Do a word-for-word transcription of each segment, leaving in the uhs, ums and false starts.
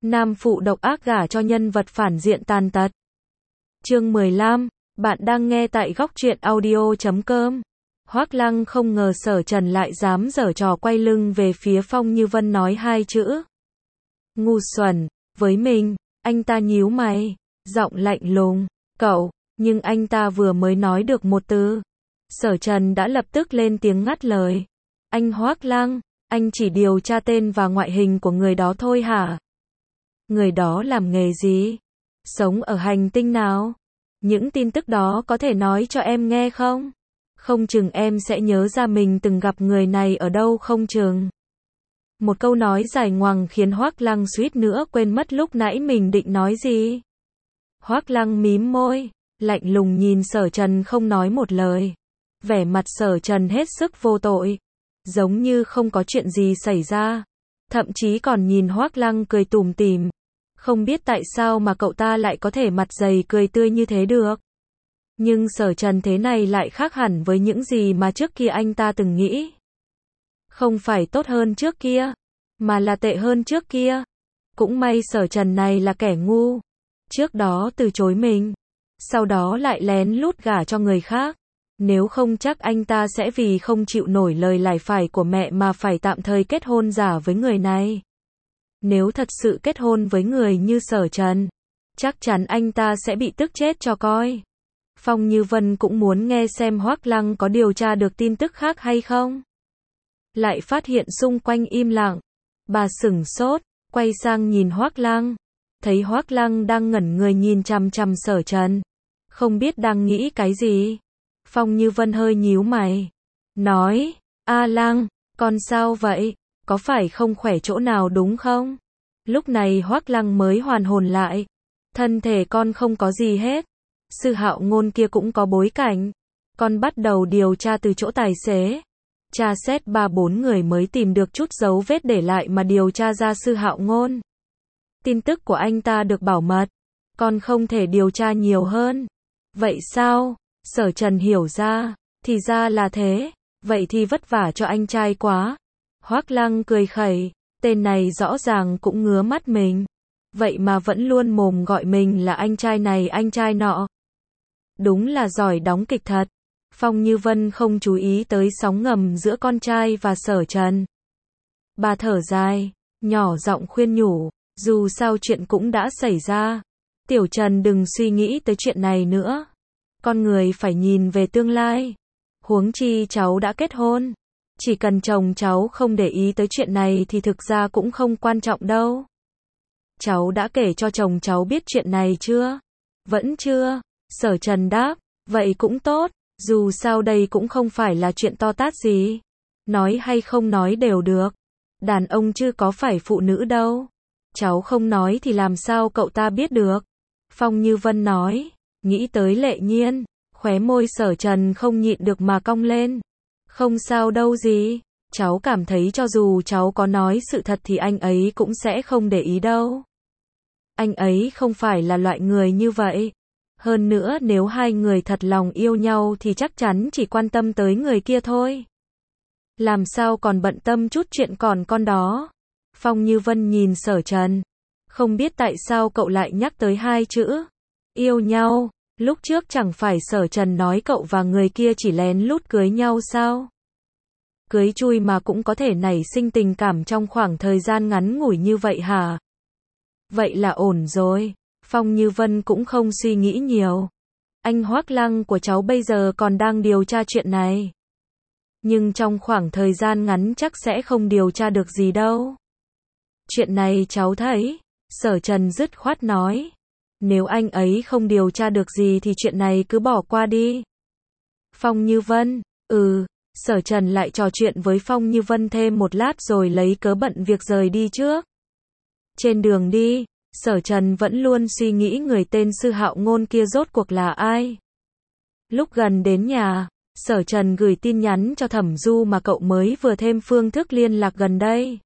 Nam phụ độc ác gả cho nhân vật phản diện tàn tật. Chương mười lăm, bạn đang nghe tại góc truyện audio chấm com. Hoác Lăng không ngờ Sở Trần lại dám giở trò quay lưng về phía Phong Như Vân nói hai chữ ngu xuẩn với mình. Anh ta nhíu mày, giọng lạnh lùng, cậu, nhưng anh ta vừa mới nói được một từ, Sở Trần đã lập tức lên tiếng ngắt lời. Anh Hoác Lăng, anh chỉ điều tra tên và ngoại hình của người đó thôi hả? Người đó làm nghề gì? Sống ở hành tinh nào? Những tin tức đó có thể nói cho em nghe không? Không chừng em sẽ nhớ ra mình từng gặp người này ở đâu không chừng. Một câu nói dài ngoằng khiến Hoác Lăng suýt nữa quên mất lúc nãy mình định nói gì. Hoác Lăng mím môi, lạnh lùng nhìn Sở Trần không nói một lời. Vẻ mặt Sở Trần hết sức vô tội, giống như không có chuyện gì xảy ra. Thậm chí còn nhìn Hoác Lăng cười tủm tỉm. Không biết tại sao mà cậu ta lại có thể mặt dày cười tươi như thế được. Nhưng Sở Trần thế này lại khác hẳn với những gì mà trước kia anh ta từng nghĩ. Không phải tốt hơn trước kia, mà là tệ hơn trước kia. Cũng may Sở Trần này là kẻ ngu. Trước đó từ chối mình, sau đó lại lén lút gả cho người khác. Nếu không chắc anh ta sẽ vì không chịu nổi lời lải phải của mẹ mà phải tạm thời kết hôn giả với người này. Nếu thật sự kết hôn với người như Sở Trần, chắc chắn anh ta sẽ bị tức chết cho coi. Phong Như Vân cũng muốn nghe xem Hoác Lăng có điều tra được tin tức khác hay không. Lại phát hiện xung quanh im lặng. Bà sửng sốt, quay sang nhìn Hoác Lăng. Thấy Hoác Lăng đang ngẩn người nhìn chằm chằm Sở Trần. Không biết đang nghĩ cái gì. Phong Như Vân hơi nhíu mày. Nói, A Lăng, con sao vậy? Có phải không khỏe chỗ nào đúng không? Lúc này Hoác Lăng mới hoàn hồn lại. Thân thể con không có gì hết. Sư Hạo Ngôn kia cũng có bối cảnh. Con bắt đầu điều tra từ chỗ tài xế. Tra xét ba bốn người mới tìm được chút dấu vết để lại mà điều tra ra Sư Hạo Ngôn. Tin tức của anh ta được bảo mật. Con không thể điều tra nhiều hơn. Vậy sao? Sở Trần hiểu ra. Thì ra là thế. Vậy thì vất vả cho anh trai quá. Hoác Lăng cười khẩy. Tên này rõ ràng cũng ngứa mắt mình. Vậy mà vẫn luôn mồm gọi mình là anh trai này anh trai nọ. Đúng là giỏi đóng kịch thật. Phong Như Vân không chú ý tới sóng ngầm giữa con trai và Sở Trần. Bà thở dài, nhỏ giọng khuyên nhủ, dù sao chuyện cũng đã xảy ra. Tiểu Trần đừng suy nghĩ tới chuyện này nữa. Con người phải nhìn về tương lai. Huống chi cháu đã kết hôn. Chỉ cần chồng cháu không để ý tới chuyện này thì thực ra cũng không quan trọng đâu. Cháu đã kể cho chồng cháu biết chuyện này chưa? Vẫn chưa. Sở Trần đáp, vậy cũng tốt. Dù sao đây cũng không phải là chuyện to tát gì. Nói hay không nói đều được. Đàn ông chứ có phải phụ nữ đâu. Cháu không nói thì làm sao cậu ta biết được. Phong Như Vân nói. Nghĩ tới Lệ Nhiên. Khóe môi Sở Trần không nhịn được mà cong lên. Không sao đâu gì. Cháu cảm thấy cho dù cháu có nói sự thật thì anh ấy cũng sẽ không để ý đâu. Anh ấy không phải là loại người như vậy. Hơn nữa nếu hai người thật lòng yêu nhau thì chắc chắn chỉ quan tâm tới người kia thôi. Làm sao còn bận tâm chút chuyện còn con đó. Phong Như Vân nhìn Sở Trần. Không biết tại sao cậu lại nhắc tới hai chữ yêu nhau. Lúc trước chẳng phải Sở Trần nói cậu và người kia chỉ lén lút cưới nhau sao? Cưới chui mà cũng có thể nảy sinh tình cảm trong khoảng thời gian ngắn ngủi như vậy hả? Vậy là ổn rồi. Phong Như Vân cũng không suy nghĩ nhiều. Anh Hoác Lăng của cháu bây giờ còn đang điều tra chuyện này. Nhưng trong khoảng thời gian ngắn chắc sẽ không điều tra được gì đâu. Chuyện này cháu thấy. Sở Trần dứt khoát nói. Nếu anh ấy không điều tra được gì thì chuyện này cứ bỏ qua đi. Phong Như Vân, ừ. Sở Trần lại trò chuyện với Phong Như Vân thêm một lát rồi lấy cớ bận việc rời đi trước. Trên đường đi, Sở Trần vẫn luôn suy nghĩ người tên Sư Hạo Ngôn kia rốt cuộc là ai. Lúc gần đến nhà, Sở Trần gửi tin nhắn cho Thẩm Du mà cậu mới vừa thêm phương thức liên lạc gần đây.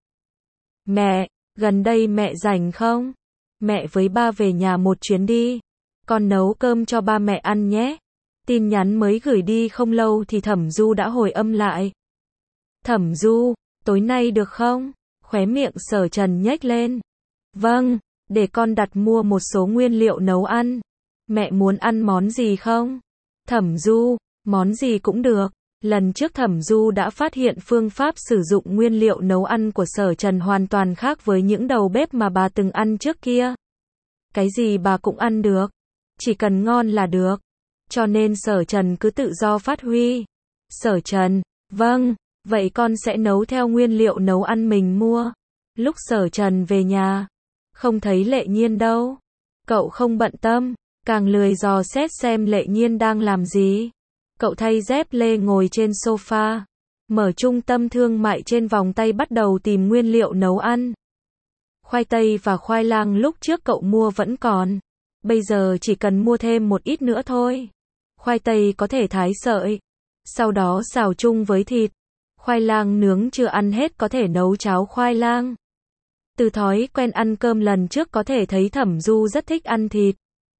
Mẹ, gần đây mẹ rảnh không? Mẹ với ba về nhà một chuyến đi. Con nấu cơm cho ba mẹ ăn nhé. Tin nhắn mới gửi đi không lâu thì Thẩm Du đã hồi âm lại. Thẩm Du, tối nay được không? Khóe miệng Sở Trần nhếch lên. Vâng, để con đặt mua một số nguyên liệu nấu ăn. Mẹ muốn ăn món gì không? Thẩm Du, món gì cũng được. Lần trước Thẩm Du đã phát hiện phương pháp sử dụng nguyên liệu nấu ăn của Sở Trần hoàn toàn khác với những đầu bếp mà bà từng ăn trước kia. Cái gì bà cũng ăn được, chỉ cần ngon là được. Cho nên Sở Trần cứ tự do phát huy. Sở Trần, vâng, vậy con sẽ nấu theo nguyên liệu nấu ăn mình mua. Lúc Sở Trần về nhà, không thấy Lệ Nhiên đâu. Cậu không bận tâm, càng lười dò xét xem Lệ Nhiên đang làm gì. Cậu thay dép lê ngồi trên sofa, mở trung tâm thương mại trên vòng tay bắt đầu tìm nguyên liệu nấu ăn. Khoai tây và khoai lang lúc trước cậu mua vẫn còn, bây giờ chỉ cần mua thêm một ít nữa thôi. Khoai tây có thể thái sợi, sau đó xào chung với thịt. Khoai lang nướng chưa ăn hết có thể nấu cháo khoai lang. Từ thói quen ăn cơm lần trước có thể thấy Thẩm Du rất thích ăn thịt.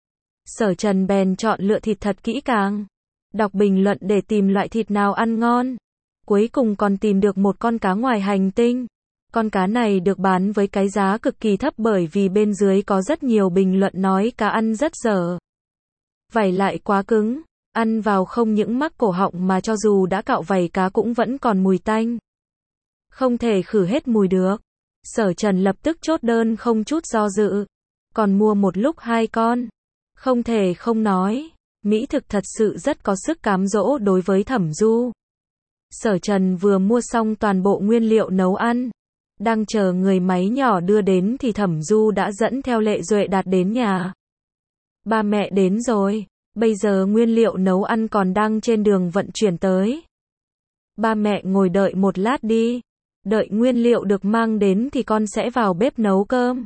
Sở Trần bèn chọn lựa thịt thật kỹ càng, đọc bình luận để tìm loại thịt nào ăn ngon. Cuối cùng còn tìm được một con cá ngoài hành tinh. Con cá này được bán với cái giá cực kỳ thấp bởi vì bên dưới có rất nhiều bình luận nói cá ăn rất dở. Vảy lại quá cứng, ăn vào không những mắc cổ họng mà cho dù đã cạo vảy cá cũng vẫn còn mùi tanh. Không thể khử hết mùi được. Sở Trần lập tức chốt đơn không chút do dự. Còn mua một lúc hai con. Không thể không nói, mỹ thực thật sự rất có sức cám dỗ đối với Thẩm Du. Sở Trần vừa mua xong toàn bộ nguyên liệu nấu ăn, đang chờ người máy nhỏ đưa đến thì Thẩm Du đã dẫn theo Lệ Duệ Đạt đến nhà. Ba mẹ đến rồi, bây giờ nguyên liệu nấu ăn còn đang trên đường vận chuyển tới. Ba mẹ ngồi đợi một lát đi, đợi nguyên liệu được mang đến thì con sẽ vào bếp nấu cơm.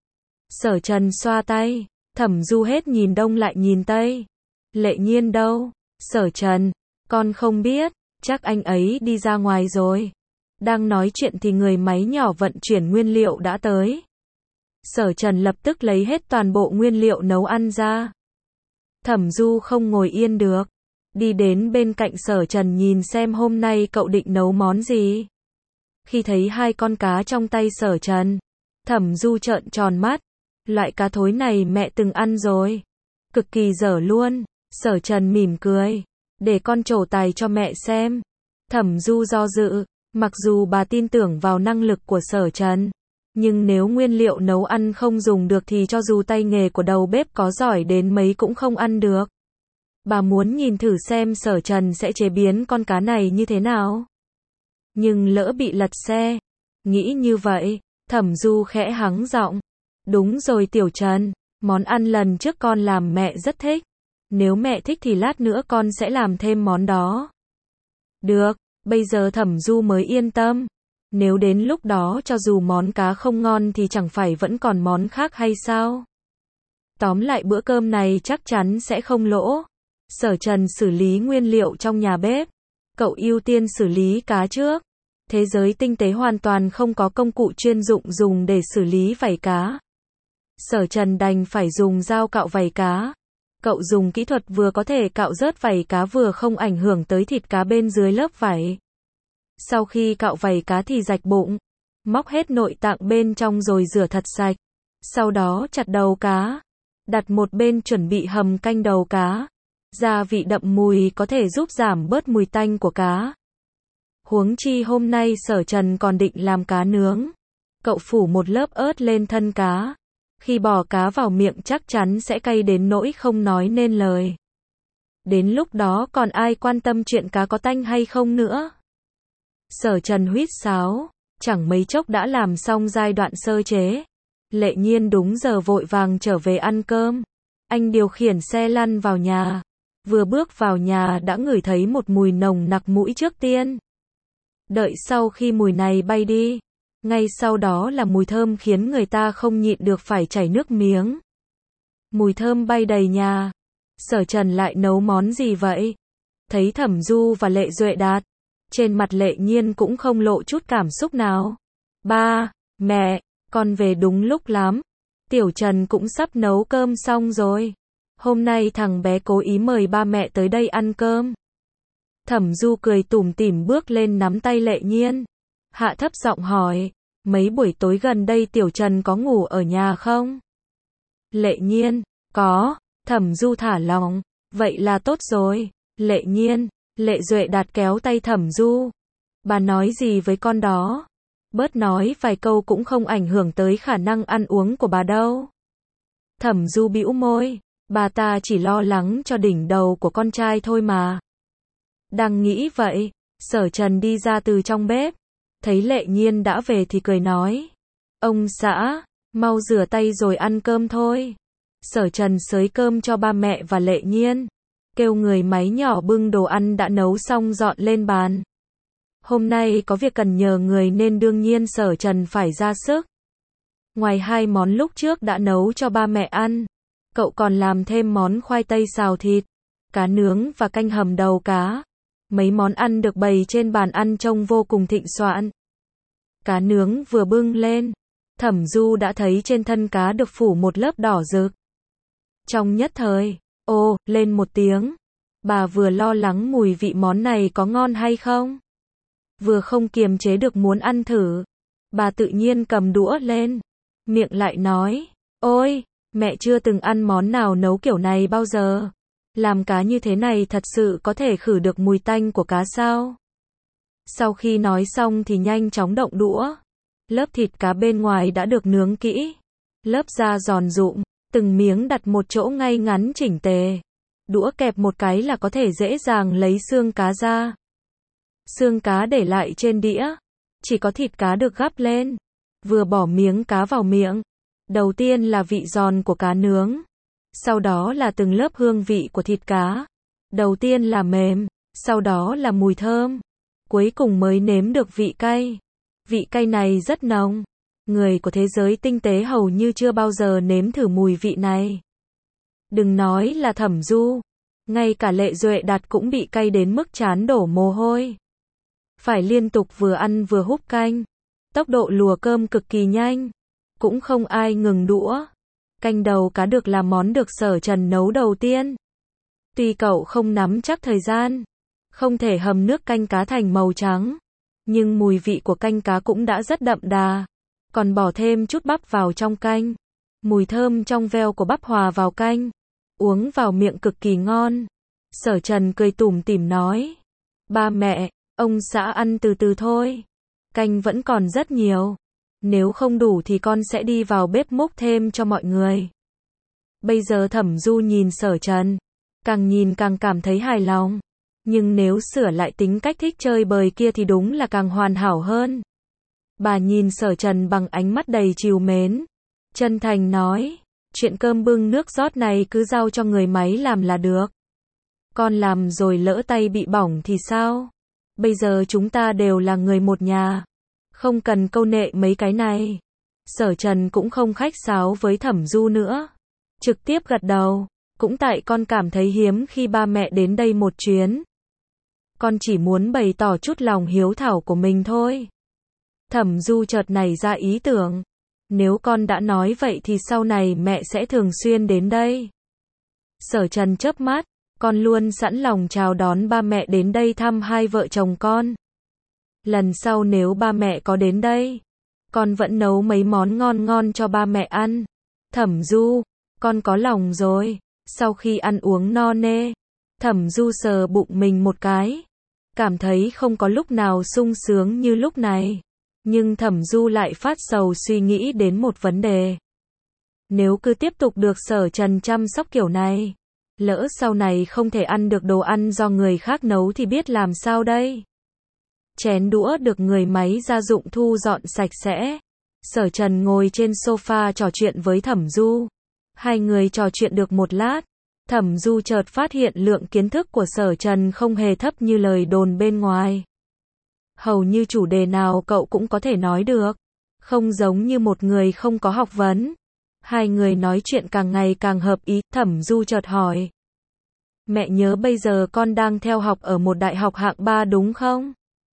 Sở Trần xoa tay, Thẩm Du hết nhìn đông lại nhìn tây. Lệ Nhiên đâu? Sở Trần, con không biết, chắc anh ấy đi ra ngoài rồi. Đang nói chuyện thì người máy nhỏ vận chuyển nguyên liệu đã tới. Sở Trần lập tức lấy hết toàn bộ nguyên liệu nấu ăn ra. Thẩm Du không ngồi yên được, đi đến bên cạnh Sở Trần nhìn xem hôm nay cậu định nấu món gì. Khi thấy hai con cá trong tay Sở Trần, Thẩm Du trợn tròn mắt. Loại cá thối này mẹ từng ăn rồi, cực kỳ dở luôn. Sở Trần mỉm cười, để con trổ tài cho mẹ xem. Thẩm Du do dự, mặc dù bà tin tưởng vào năng lực của Sở Trần, nhưng nếu nguyên liệu nấu ăn không dùng được thì cho dù tay nghề của đầu bếp có giỏi đến mấy cũng không ăn được. Bà muốn nhìn thử xem Sở Trần sẽ chế biến con cá này như thế nào. Nhưng lỡ bị lật xe, nghĩ như vậy, Thẩm Du khẽ hắng giọng. Đúng rồi Tiểu Trần, món ăn lần trước con làm mẹ rất thích. Nếu mẹ thích thì lát nữa con sẽ làm thêm món đó. Được, bây giờ Thẩm Du mới yên tâm. Nếu đến lúc đó cho dù món cá không ngon thì chẳng phải vẫn còn món khác hay sao? Tóm lại bữa cơm này chắc chắn sẽ không lỗ. Sở Trần xử lý nguyên liệu trong nhà bếp. Cậu ưu tiên xử lý cá trước. Thế giới tinh tế hoàn toàn không có công cụ chuyên dụng dùng để xử lý vảy cá. Sở Trần đành phải dùng dao cạo vảy cá. Cậu dùng kỹ thuật vừa có thể cạo rớt vảy cá vừa không ảnh hưởng tới thịt cá bên dưới lớp vảy. Sau khi cạo vảy cá thì rạch bụng, móc hết nội tạng bên trong rồi rửa thật sạch. Sau đó chặt đầu cá, đặt một bên chuẩn bị hầm canh đầu cá. Gia vị đậm mùi có thể giúp giảm bớt mùi tanh của cá. Huống chi hôm nay Sở Trần còn định làm cá nướng. Cậu phủ một lớp ớt lên thân cá. Khi bỏ cá vào miệng chắc chắn sẽ cay đến nỗi không nói nên lời. Đến lúc đó còn ai quan tâm chuyện cá có tanh hay không nữa. Sở Trần huýt sáo, chẳng mấy chốc đã làm xong giai đoạn sơ chế. Lệ Nhiên đúng giờ vội vàng trở về ăn cơm. Anh điều khiển xe lăn vào nhà. Vừa bước vào nhà đã ngửi thấy một mùi nồng nặc mũi trước tiên. Đợi sau khi mùi này bay đi, ngay sau đó là mùi thơm khiến người ta không nhịn được phải chảy nước miếng. Mùi thơm bay đầy nhà. Sở Trần lại nấu món gì vậy? Thấy Thẩm Du và Lệ Duệ Đạt, trên mặt Lệ Nhiên cũng không lộ chút cảm xúc nào. Ba, mẹ, con về đúng lúc lắm. Tiểu Trần cũng sắp nấu cơm xong rồi. Hôm nay thằng bé cố ý mời ba mẹ tới đây ăn cơm. Thẩm Du cười tủm tỉm bước lên nắm tay Lệ Nhiên. Hạ thấp giọng hỏi, mấy buổi tối gần đây Tiểu Trần có ngủ ở nhà không? Lệ Nhiên, có. Thẩm Du thả lòng. Vậy là tốt rồi. Lệ Nhiên, Lệ Duệ Đạt kéo tay Thẩm Du. Bà nói gì với con đó? Bớt nói vài câu cũng không ảnh hưởng tới khả năng ăn uống của bà đâu. Thẩm Du bĩu môi. Bà ta chỉ lo lắng cho đỉnh đầu của con trai thôi mà. Đang nghĩ vậy, Sở Trần đi ra từ trong bếp. Thấy Lệ Nhiên đã về thì cười nói. Ông xã, mau rửa tay rồi ăn cơm thôi. Sở Trần xới cơm cho ba mẹ và Lệ Nhiên. Kêu người máy nhỏ bưng đồ ăn đã nấu xong dọn lên bàn. Hôm nay có việc cần nhờ người nên đương nhiên Sở Trần phải ra sức. Ngoài hai món lúc trước đã nấu cho ba mẹ ăn, cậu còn làm thêm món khoai tây xào thịt, cá nướng và canh hầm đầu cá. Mấy món ăn được bày trên bàn ăn trông vô cùng thịnh soạn. Cá nướng vừa bưng lên, Thẩm Du đã thấy trên thân cá được phủ một lớp đỏ rực. Trong nhất thời, ô, lên một tiếng. Bà vừa lo lắng mùi vị món này có ngon hay không, vừa không kiềm chế được muốn ăn thử. Bà tự nhiên cầm đũa lên, miệng lại nói, ôi, mẹ chưa từng ăn món nào nấu kiểu này bao giờ. Làm cá như thế này thật sự có thể khử được mùi tanh của cá sao? Sau khi nói xong thì nhanh chóng động đũa. Lớp thịt cá bên ngoài đã được nướng kỹ. Lớp da giòn rụm, từng miếng đặt một chỗ ngay ngắn chỉnh tề. Đũa kẹp một cái là có thể dễ dàng lấy xương cá ra. Xương cá để lại trên đĩa, chỉ có thịt cá được gắp lên. Vừa bỏ miếng cá vào miệng, đầu tiên là vị giòn của cá nướng, sau đó là từng lớp hương vị của thịt cá. Đầu tiên là mềm, sau đó là mùi thơm, cuối cùng mới nếm được vị cay. Vị cay này rất nồng. Người của thế giới tinh tế hầu như chưa bao giờ nếm thử mùi vị này. Đừng nói là Thẩm Du, ngay cả Lệ Duệ Đạt cũng bị cay đến mức trán đổ mồ hôi. Phải liên tục vừa ăn vừa húp canh. Tốc độ lùa cơm cực kỳ nhanh, cũng không ai ngừng đũa. Canh đầu cá được làm món được Sở Trần nấu đầu tiên. Tuy cậu không nắm chắc thời gian, không thể hầm nước canh cá thành màu trắng, nhưng mùi vị của canh cá cũng đã rất đậm đà. Còn bỏ thêm chút bắp vào trong canh. Mùi thơm trong veo của bắp hòa vào canh, uống vào miệng cực kỳ ngon. Sở Trần cười tủm tỉm nói, ba mẹ, ông xã ăn từ từ thôi. Canh vẫn còn rất nhiều. Nếu không đủ thì con sẽ đi vào bếp múc thêm cho mọi người. Bây giờ Thẩm Du nhìn Sở Trần, càng nhìn càng cảm thấy hài lòng. Nhưng nếu sửa lại tính cách thích chơi bời kia thì đúng là càng hoàn hảo hơn. Bà nhìn Sở Trần bằng ánh mắt đầy trìu mến, chân thành nói, chuyện cơm bưng nước rót này cứ giao cho người máy làm là được. Con làm rồi lỡ tay bị bỏng thì sao? Bây giờ chúng ta đều là người một nhà, không cần câu nệ mấy cái này. Sở Trần cũng không khách sáo với Thẩm Du nữa, trực tiếp gật đầu. Cũng tại con cảm thấy hiếm khi ba mẹ đến đây một chuyến. Con chỉ muốn bày tỏ chút lòng hiếu thảo của mình thôi. Thẩm Du chợt nảy ra ý tưởng, nếu con đã nói vậy thì sau này mẹ sẽ thường xuyên đến đây. Sở Trần chớp mắt, con luôn sẵn lòng chào đón ba mẹ đến đây thăm hai vợ chồng con. Lần sau nếu ba mẹ có đến đây, con vẫn nấu mấy món ngon ngon cho ba mẹ ăn. Thẩm Du, con có lòng rồi. Sau khi ăn uống no nê, Thẩm Du sờ bụng mình một cái, cảm thấy không có lúc nào sung sướng như lúc này. Nhưng Thẩm Du lại phát sầu suy nghĩ đến một vấn đề. Nếu cứ tiếp tục được Sở Trần chăm sóc kiểu này, lỡ sau này không thể ăn được đồ ăn do người khác nấu thì biết làm sao đây? Chén đũa được người máy gia dụng thu dọn sạch sẽ. Sở Trần ngồi trên sofa trò chuyện với Thẩm Du. Hai người trò chuyện được một lát, Thẩm Du chợt phát hiện lượng kiến thức của Sở Trần không hề thấp như lời đồn bên ngoài. Hầu như chủ đề nào cậu cũng có thể nói được, không giống như một người không có học vấn. Hai người nói chuyện càng ngày càng hợp ý. Thẩm Du chợt hỏi, mẹ nhớ bây giờ con đang theo học ở một đại học hạng ba đúng không?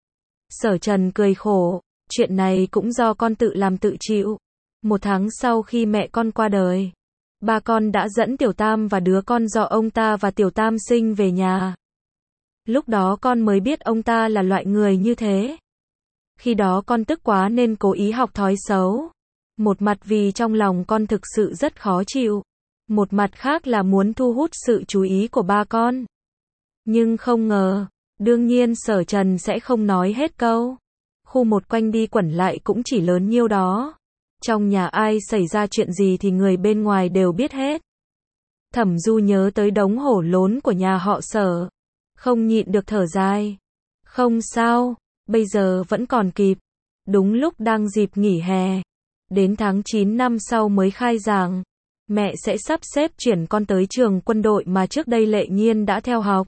Sở Trần cười khổ, chuyện này cũng do con tự làm tự chịu. Một tháng sau khi mẹ con qua đời, ba con đã dẫn Tiểu Tam và đứa con do ông ta và Tiểu Tam sinh về nhà. Lúc đó con mới biết ông ta là loại người như thế. Khi đó con tức quá nên cố ý học thói xấu. Một mặt vì trong lòng con thực sự rất khó chịu, một mặt khác là muốn thu hút sự chú ý của ba con. Nhưng không ngờ, đương nhiên Sở Trần sẽ không nói hết câu. Khu một quanh đi quẩn lại cũng chỉ lớn nhiêu đó. Trong nhà ai xảy ra chuyện gì thì người bên ngoài đều biết hết. Thẩm Du nhớ tới đống hổ lốn của nhà họ Sở, không nhịn được thở dài. Không sao, bây giờ vẫn còn kịp. Đúng lúc đang dịp nghỉ hè, đến tháng chín năm sau mới khai giảng, mẹ sẽ sắp xếp chuyển con tới trường quân đội mà trước đây Lệ Nhiên đã theo học.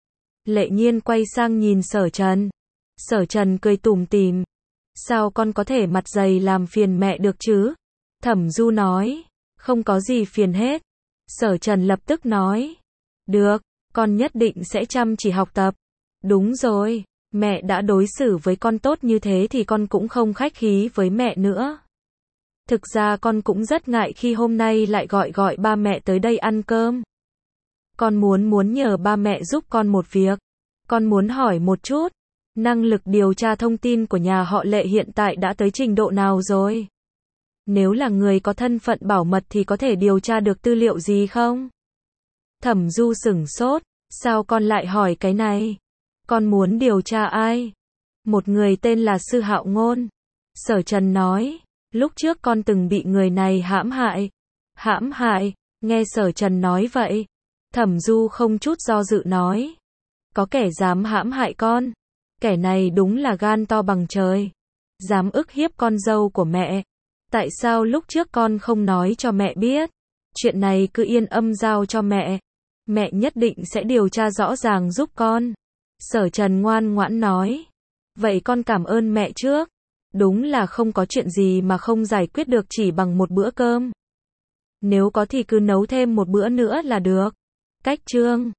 Lệ Nhiên quay sang nhìn Sở Trần. Sở Trần cười tủm tỉm. Sao con có thể mặt dày làm phiền mẹ được chứ? Thẩm Du nói. Không có gì phiền hết. Sở Trần lập tức nói. Được, con nhất định sẽ chăm chỉ học tập. Đúng rồi, mẹ đã đối xử với con tốt như thế thì con cũng không khách khí với mẹ nữa. Thực ra con cũng rất ngại khi hôm nay lại gọi gọi ba mẹ tới đây ăn cơm. Con muốn muốn nhờ ba mẹ giúp con một việc. Con muốn hỏi một chút, năng lực điều tra thông tin của nhà họ Lệ hiện tại đã tới trình độ nào rồi? Nếu là người có thân phận bảo mật thì có thể điều tra được tư liệu gì không? Thẩm Du sửng sốt, sao con lại hỏi cái này? Con muốn điều tra ai? Một người tên là Sư Hạo Ngôn. Sở Trần nói, lúc trước con từng bị người này hãm hại. Hãm hại? Nghe Sở Trần nói vậy, Thẩm Du không chút do dự nói, có kẻ dám hãm hại con. Kẻ này đúng là gan to bằng trời. Dám ức hiếp con dâu của mẹ. Tại sao lúc trước con không nói cho mẹ biết? Chuyện này cứ yên âm giao cho mẹ. Mẹ nhất định sẽ điều tra rõ ràng giúp con. Sở Trần ngoan ngoãn nói. Vậy con cảm ơn mẹ trước. Đúng là không có chuyện gì mà không giải quyết được chỉ bằng một bữa cơm. Nếu có thì cứ nấu thêm một bữa nữa là được. Cách chương